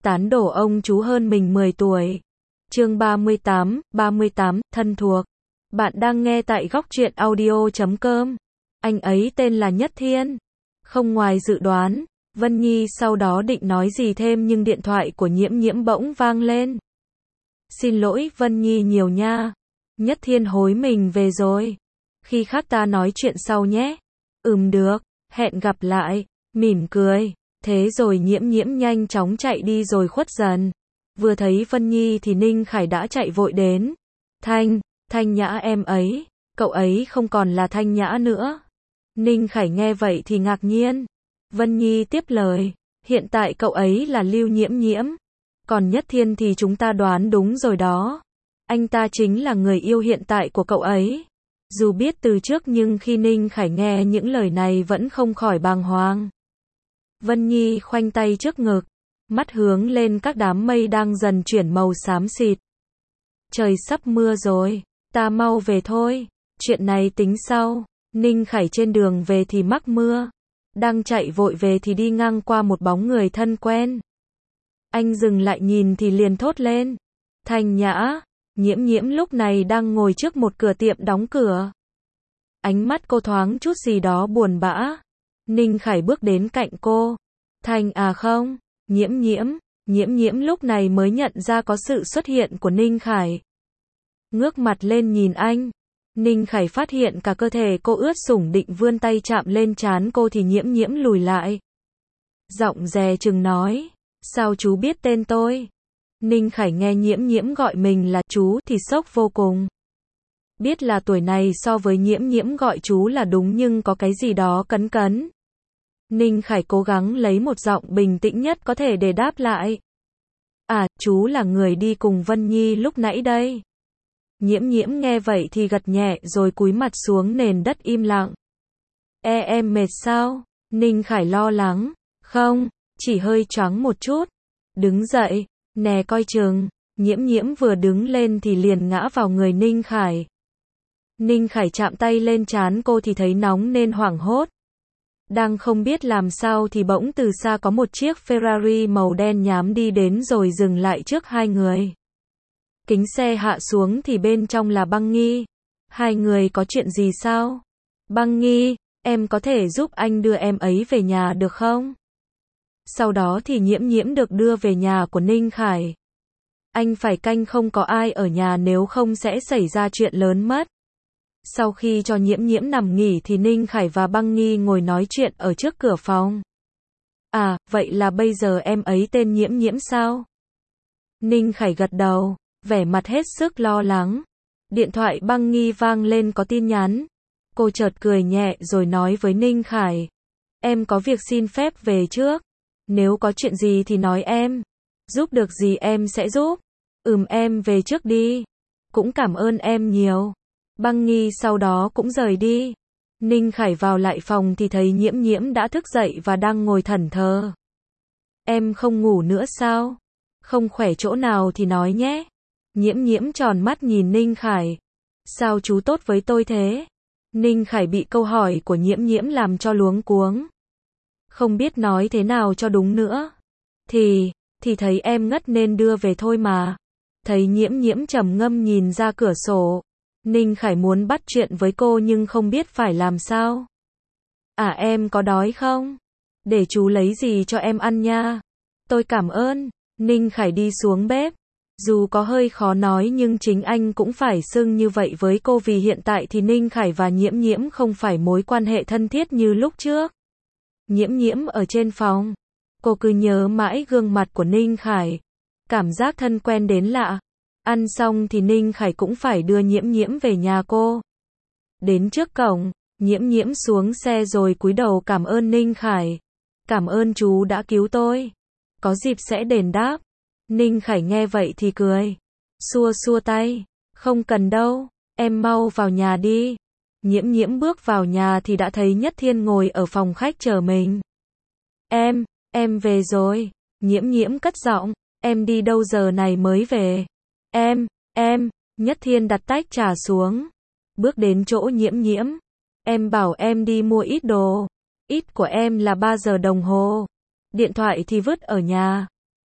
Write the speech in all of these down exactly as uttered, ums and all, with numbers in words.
tán đổ ông chú hơn mình mười tuổi. Chương ba mươi tám, ba mươi tám, thân thuộc. Bạn đang nghe tại góc truyện audio chấm com. Anh ấy tên là Nhất Thiên. Không ngoài dự đoán, Vân Nhi sau đó định nói gì thêm nhưng điện thoại của Nhiễm Nhiễm bỗng vang lên. Xin lỗi Vân Nhi nhiều nha. Nhất Thiên hối mình về rồi. Khi khác ta nói chuyện sau nhé. Ừm được, hẹn gặp lại. Mỉm cười. Thế rồi Nhiễm Nhiễm nhanh chóng chạy đi rồi khuất dần. Vừa thấy Vân Nhi thì Ninh Khải đã chạy vội đến. Thanh, Thanh Nhã em ấy, cậu ấy không còn là Thanh Nhã nữa. Ninh Khải nghe vậy thì ngạc nhiên. Vân Nhi tiếp lời, hiện tại cậu ấy là Lưu Nhiễm Nhiễm. Còn Nhất Thiên thì chúng ta đoán đúng rồi đó. Anh ta chính là người yêu hiện tại của cậu ấy. Dù biết từ trước nhưng khi Ninh Khải nghe những lời này vẫn không khỏi bàng hoàng. Vân Nhi khoanh tay trước ngực, mắt hướng lên các đám mây đang dần chuyển màu xám xịt. Trời sắp mưa rồi, ta mau về thôi, chuyện này tính sau. Ninh Khải trên đường về thì mắc mưa, đang chạy vội về thì đi ngang qua một bóng người thân quen. Anh dừng lại nhìn thì liền thốt lên. Thanh Nhã. Nhiễm Nhiễm lúc này đang ngồi trước một cửa tiệm đóng cửa. Ánh mắt cô thoáng chút gì đó buồn bã. Ninh Khải bước đến cạnh cô. Thanh à không, Nhiễm Nhiễm. Nhiễm Nhiễm lúc này mới nhận ra có sự xuất hiện của Ninh Khải. Ngước mặt lên nhìn anh. Ninh Khải phát hiện cả cơ thể cô ướt sũng, định vươn tay chạm lên trán cô thì Nhiễm Nhiễm lùi lại. Giọng dè chừng nói, sao chú biết tên tôi? Ninh Khải nghe Nhiễm Nhiễm gọi mình là chú thì sốc vô cùng. Biết là tuổi này so với Nhiễm Nhiễm gọi chú là đúng nhưng có cái gì đó cấn cấn. Ninh Khải cố gắng lấy một giọng bình tĩnh nhất có thể để đáp lại. À, chú là người đi cùng Vân Nhi lúc nãy đây. Nhiễm Nhiễm nghe vậy thì gật nhẹ rồi cúi mặt xuống nền đất im lặng. E em mệt sao? Ninh Khải lo lắng. Không, chỉ hơi choáng một chút. Đứng dậy, nè coi chừng. Nhiễm Nhiễm vừa đứng lên thì liền ngã vào người Ninh Khải. Ninh Khải chạm tay lên trán cô thì thấy nóng nên hoảng hốt. Đang không biết làm sao thì bỗng từ xa có một chiếc Ferrari màu đen nhám đi đến rồi dừng lại trước hai người. Kính xe hạ xuống thì bên trong là Băng Nghi. Hai người có chuyện gì sao? Băng Nghi, em có thể giúp anh đưa em ấy về nhà được không? Sau đó thì Nhiễm Nhiễm được đưa về nhà của Ninh Khải. Anh phải canh không có ai ở nhà nếu không sẽ xảy ra chuyện lớn mất. Sau khi cho Nhiễm Nhiễm nằm nghỉ thì Ninh Khải và Băng Nghi ngồi nói chuyện ở trước cửa phòng. À, vậy là bây giờ em ấy tên Nhiễm Nhiễm sao? Ninh Khải gật đầu, vẻ mặt hết sức lo lắng. Điện thoại Băng Nghi vang lên có tin nhắn. Cô chợt cười nhẹ rồi nói với Ninh Khải. Em có việc xin phép về trước. Nếu có chuyện gì thì nói em. Giúp được gì em sẽ giúp. Ừm em về trước đi. Cũng cảm ơn em nhiều. Băng Nghi sau đó cũng rời đi. Ninh Khải vào lại phòng thì thấy Nhiễm Nhiễm đã thức dậy và đang ngồi thẫn thờ. Em không ngủ nữa sao? Không khỏe chỗ nào thì nói nhé. Nhiễm Nhiễm tròn mắt nhìn Ninh Khải. Sao chú tốt với tôi thế? Ninh Khải bị câu hỏi của Nhiễm Nhiễm làm cho luống cuống. Không biết nói thế nào cho đúng nữa. Thì, thì thấy em ngất nên đưa về thôi mà. Thấy Nhiễm Nhiễm trầm ngâm nhìn ra cửa sổ. Ninh Khải muốn bắt chuyện với cô nhưng không biết phải làm sao. À em có đói không? Để chú lấy gì cho em ăn nha. Tôi cảm ơn. Ninh Khải đi xuống bếp. Dù có hơi khó nói nhưng chính anh cũng phải xưng như vậy với cô vì hiện tại thì Ninh Khải và Nhiễm Nhiễm không phải mối quan hệ thân thiết như lúc trước. Nhiễm Nhiễm ở trên phòng. Cô cứ nhớ mãi gương mặt của Ninh Khải. Cảm giác thân quen đến lạ. Ăn xong thì Ninh Khải cũng phải đưa Nhiễm Nhiễm về nhà cô. Đến trước cổng, Nhiễm Nhiễm xuống xe rồi cúi đầu cảm ơn Ninh Khải. Cảm ơn chú đã cứu tôi. Có dịp sẽ đền đáp. Ninh Khải nghe vậy thì cười. Xua xua tay. Không cần đâu, em mau vào nhà đi. Nhiễm Nhiễm bước vào nhà thì đã thấy Nhất Thiên ngồi ở phòng khách chờ mình. Em, em về rồi. Nhiễm Nhiễm cất giọng. Em đi đâu giờ này mới về? Em, em, Nhất Thiên đặt tách trà xuống. Bước đến chỗ Nhiễm Nhiễm. Em bảo em đi mua ít đồ. Ít của em là ba giờ đồng hồ. Điện thoại thì vứt ở nhà.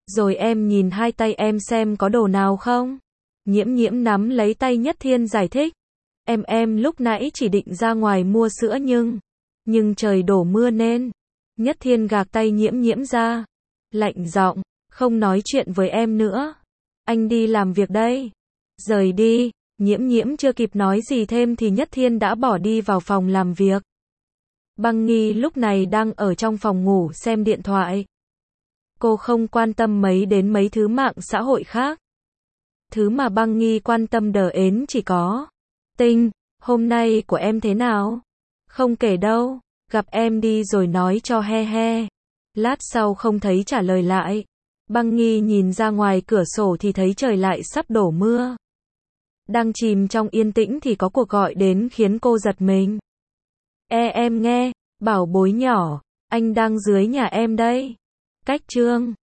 Rồi em nhìn hai tay em xem có đồ nào không? Nhiễm nhiễm nắm lấy tay Nhất Thiên giải thích. Em em lúc nãy chỉ định ra ngoài mua sữa nhưng, nhưng trời đổ mưa nên. Nhất Thiên gạt tay nhiễm nhiễm ra. Lạnh giọng, không nói chuyện với em nữa. Anh đi làm việc đây. Rời đi, nhiễm nhiễm chưa kịp nói gì thêm thì Nhất Thiên đã bỏ đi vào phòng làm việc. Băng Nghi lúc này đang ở trong phòng ngủ xem điện thoại. Cô không quan tâm mấy đến mấy thứ mạng xã hội khác. Thứ mà Băng Nghi quan tâm đờ ến chỉ có. Tinh, hôm nay của em thế nào? Không kể đâu, gặp em đi rồi nói cho he he. Lát sau không thấy trả lời lại. Băng Nghi nhìn ra ngoài cửa sổ thì thấy trời lại sắp đổ mưa. Đang chìm trong yên tĩnh thì có cuộc gọi đến khiến cô giật mình. E em nghe, bảo bối nhỏ, anh đang dưới nhà em đây. Cách Trương.